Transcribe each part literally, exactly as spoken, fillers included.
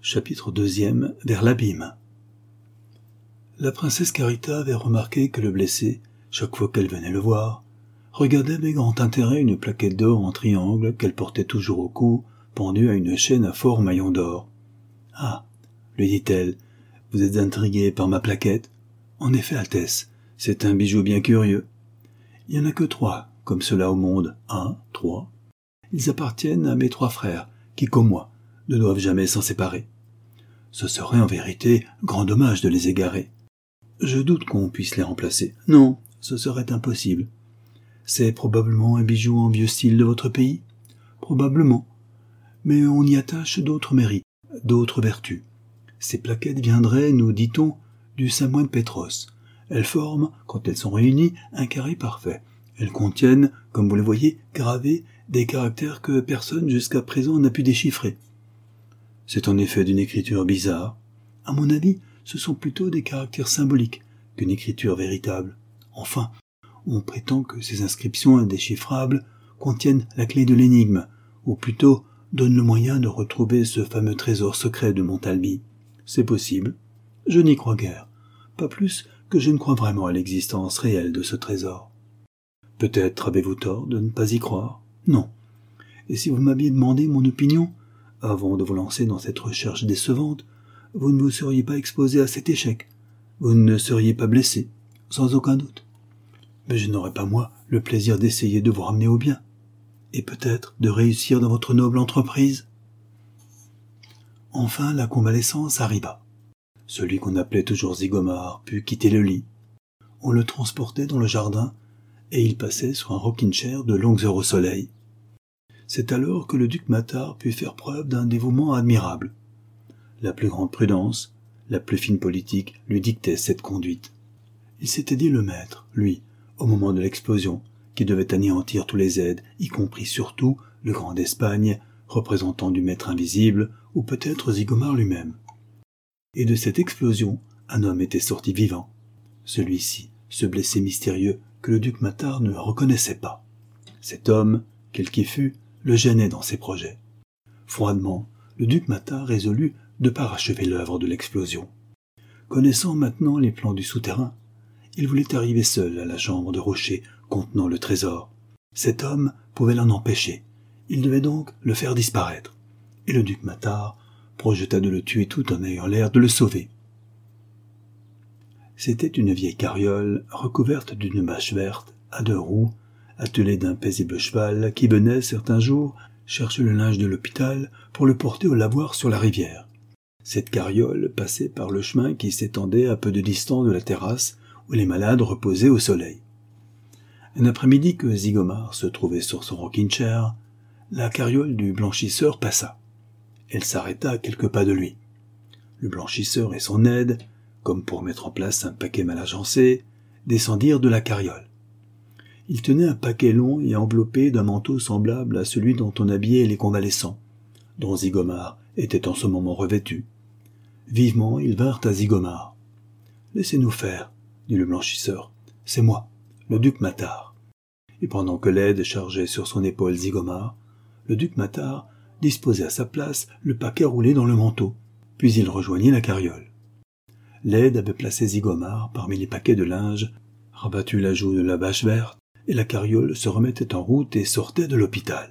Chapitre deuxième. Vers l'abîme. La princesse Carita avait remarqué que le blessé, chaque fois qu'elle venait le voir, regardait avec grand intérêt une plaquette d'or en triangle qu'elle portait toujours au cou, pendue à une chaîne à fort maillon d'or. « Ah, lui dit-elle, vous êtes intrigué par ma plaquette ? En effet, Altesse, c'est un bijou bien curieux. Il n'y en a que trois, comme cela au monde. Un, trois. Ils appartiennent à mes trois frères, qui, comme moi, ne doivent jamais s'en séparer. Ce serait en vérité grand dommage de les égarer. Je doute qu'on puisse les remplacer. Non, ce serait impossible. C'est probablement un bijou en vieux style de votre pays ? Probablement. Mais on y attache d'autres mérites, d'autres vertus. Ces plaquettes viendraient, nous dit-on, du Samoine Pétros. Elles forment, quand elles sont réunies, un carré parfait. Elles contiennent, comme vous le voyez, gravés des caractères que personne jusqu'à présent n'a pu déchiffrer. C'est en effet d'une écriture bizarre. À mon avis, ce sont plutôt des caractères symboliques qu'une écriture véritable. Enfin, on prétend que ces inscriptions indéchiffrables contiennent la clé de l'énigme, ou plutôt donnent le moyen de retrouver ce fameux trésor secret de Montalbi. C'est possible. Je n'y crois guère. Pas plus que je ne crois vraiment à l'existence réelle de ce trésor. Peut-être avez-vous tort de ne pas y croire ? Non. Et si vous m'aviez demandé mon opinion, avant de vous lancer dans cette recherche décevante, vous ne vous seriez pas exposé à cet échec. Vous ne seriez pas blessé, sans aucun doute. Mais je n'aurais pas, moi, le plaisir d'essayer de vous ramener au bien, et peut-être de réussir dans votre noble entreprise. Enfin, la convalescence arriva. Celui qu'on appelait toujours Zigomar put quitter le lit. On le transportait dans le jardin, et il passait sur un rocking-chair de longues heures au soleil. C'est alors que le duc Mathard put faire preuve d'un dévouement admirable. La plus grande prudence, la plus fine politique lui dictait cette conduite. Il s'était dit le maître, lui, au moment de l'explosion, qui devait anéantir tous les aides, y compris surtout le grand d'Espagne, représentant du maître invisible, ou peut-être Zigomar lui-même. Et de cette explosion, un homme était sorti vivant. Celui-ci, ce blessé mystérieux que le duc Mathard ne reconnaissait pas. Cet homme, quel qu'il fût, le gênait dans ses projets. Froidement, le duc Mathard résolut de parachever l'œuvre de l'explosion. Connaissant maintenant les plans du souterrain, il voulait arriver seul à la chambre de rocher contenant le trésor. Cet homme pouvait l'en empêcher. Il devait donc le faire disparaître. Et le duc Mathard projeta de le tuer tout en ayant l'air de le sauver. C'était une vieille carriole recouverte d'une bâche verte, à deux roues, attelée d'un paisible cheval qui venait, certains jours, chercher le linge de l'hôpital pour le porter au lavoir sur la rivière. Cette carriole passait par le chemin qui s'étendait à peu de distance de la terrasse où les malades reposaient au soleil. Un après-midi que Zigomar se trouvait sur son rocking-chair, la carriole du blanchisseur passa. Elle s'arrêta à quelques pas de lui. Le blanchisseur et son aide, comme pour mettre en place un paquet mal agencé, descendirent de la carriole. Il tenait un paquet long et enveloppé d'un manteau semblable à celui dont on habillait les convalescents, dont Zigomar était en ce moment revêtu. Vivement, ils vinrent à Zigomar. « Laissez-nous faire, » dit le blanchisseur. « C'est moi, le duc Mathard. » Et pendant que l'aide chargeait sur son épaule Zigomar, le duc Mathard disposait à sa place le paquet roulé dans le manteau, puis il rejoignit la carriole. L'aide avait placé Zigomar parmi les paquets de linge, rabattu la joue de la bâche verte, et la carriole se remettait en route et sortait de l'hôpital.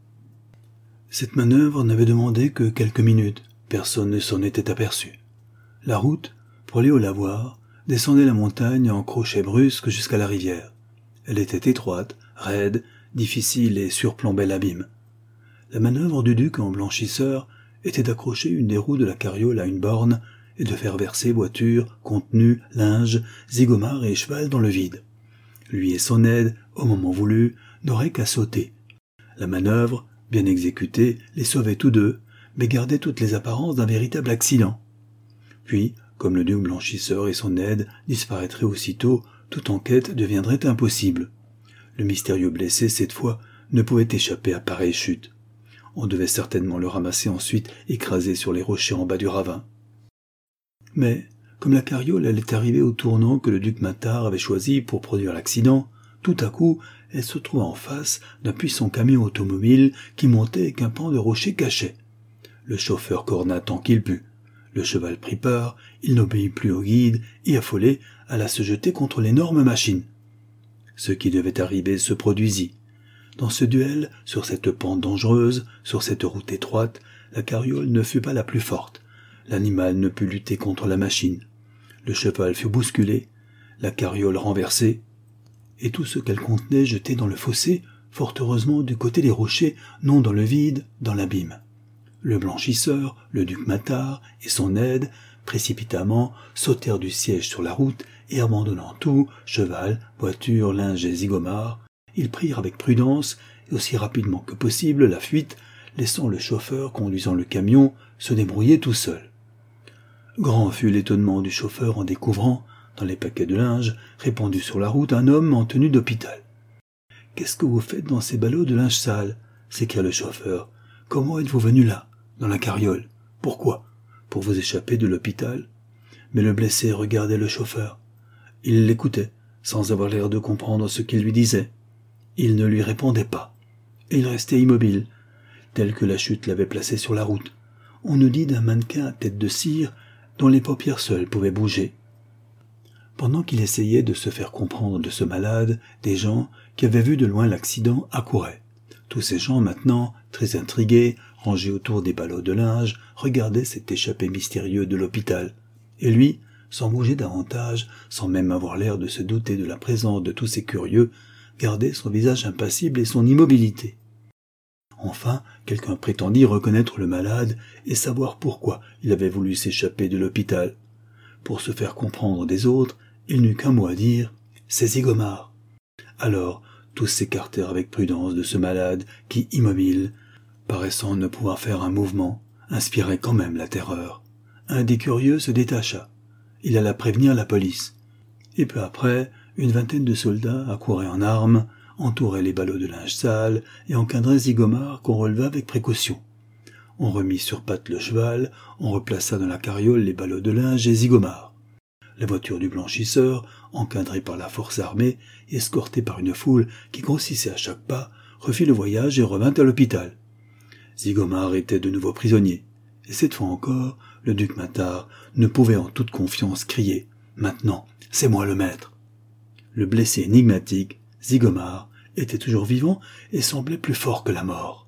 Cette manœuvre n'avait demandé que quelques minutes, personne ne s'en était aperçu. La route, pour aller au lavoir, descendait la montagne en crochet brusque jusqu'à la rivière. Elle était étroite, raide, difficile et surplombait l'abîme. La manœuvre du duc en blanchisseur était d'accrocher une des roues de la carriole à une borne et de faire verser voiture, contenu, linge, Zigomar et cheval dans le vide. Lui et son aide, au moment voulu, n'auraient qu'à sauter. La manœuvre, bien exécutée, les sauvait tous deux, mais gardait toutes les apparences d'un véritable accident. Puis, comme le duc blanchisseur et son aide disparaîtraient aussitôt, toute enquête deviendrait impossible. Le mystérieux blessé, cette fois, ne pouvait échapper à pareille chute. On devait certainement le ramasser ensuite, écrasé sur les rochers en bas du ravin. Mais, comme la carriole allait arriver au tournant que le duc Mathard avait choisi pour produire l'accident, tout à coup, elle se trouva en face d'un puissant camion automobile qui montait et qu'un pan de rocher cachait. Le chauffeur corna tant qu'il put. Le cheval prit peur, il n'obéit plus au guide, et affolé, alla se jeter contre l'énorme machine. Ce qui devait arriver se produisit. Dans ce duel, sur cette pente dangereuse, sur cette route étroite, la carriole ne fut pas la plus forte. L'animal ne put lutter contre la machine. Le cheval fut bousculé, la carriole renversée, et tout ce qu'elle contenait jeté dans le fossé, fort heureusement du côté des rochers, non dans le vide, dans l'abîme. Le blanchisseur, le duc Matard et son aide, précipitamment, sautèrent du siège sur la route et abandonnant tout, cheval, voiture, linge et zigomar, ils prirent avec prudence et aussi rapidement que possible la fuite, laissant le chauffeur conduisant le camion se débrouiller tout seul. Grand fut l'étonnement du chauffeur en découvrant, dans les paquets de linge, répandus sur la route, un homme en tenue d'hôpital. « Qu'est-ce que vous faites dans ces ballots de linge sale ?» s'écria le chauffeur. « Comment êtes-vous venu là, dans la carriole ? Pourquoi ? Pour vous échapper de l'hôpital ?» Mais le blessé regardait le chauffeur. Il l'écoutait, sans avoir l'air de comprendre ce qu'il lui disait. Il ne lui répondait pas, et il restait immobile, tel que la chute l'avait placé sur la route. On nous dit d'un mannequin à tête de cire, dont les paupières seules pouvaient bouger. Pendant qu'il essayait de se faire comprendre de ce malade, des gens, qui avaient vu de loin l'accident, accouraient. Tous ces gens, maintenant, très intrigués, rangés autour des ballots de linge, regardaient cet échappé mystérieux de l'hôpital. Et lui, sans bouger davantage, sans même avoir l'air de se douter de la présence de tous ces curieux, gardait son visage impassible et son immobilité. Enfin, quelqu'un prétendit reconnaître le malade et savoir pourquoi il avait voulu s'échapper de l'hôpital. Pour se faire comprendre des autres, il n'eut qu'un mot à dire, « C'est Zigomar !» Alors, tous s'écartèrent avec prudence de ce malade qui, immobile, paraissant ne pouvoir faire un mouvement, inspirait quand même la terreur. Un des curieux se détacha. Il alla prévenir la police. Et peu après, une vingtaine de soldats accouraient en armes, entouraient les ballots de linge sale et encadraient Zigomar qu'on releva avec précaution. On remit sur pattes le cheval, on replaça dans la carriole les ballots de linge et Zigomar. La voiture du blanchisseur, encadrée par la force armée, escortée par une foule qui grossissait à chaque pas, refit le voyage et revint à l'hôpital. Zigomar était de nouveau prisonnier, et cette fois encore, le duc Matard ne pouvait en toute confiance crier « Maintenant, c'est moi le maître !» Le blessé énigmatique, Zigomar, était toujours vivant et semblait plus fort que la mort.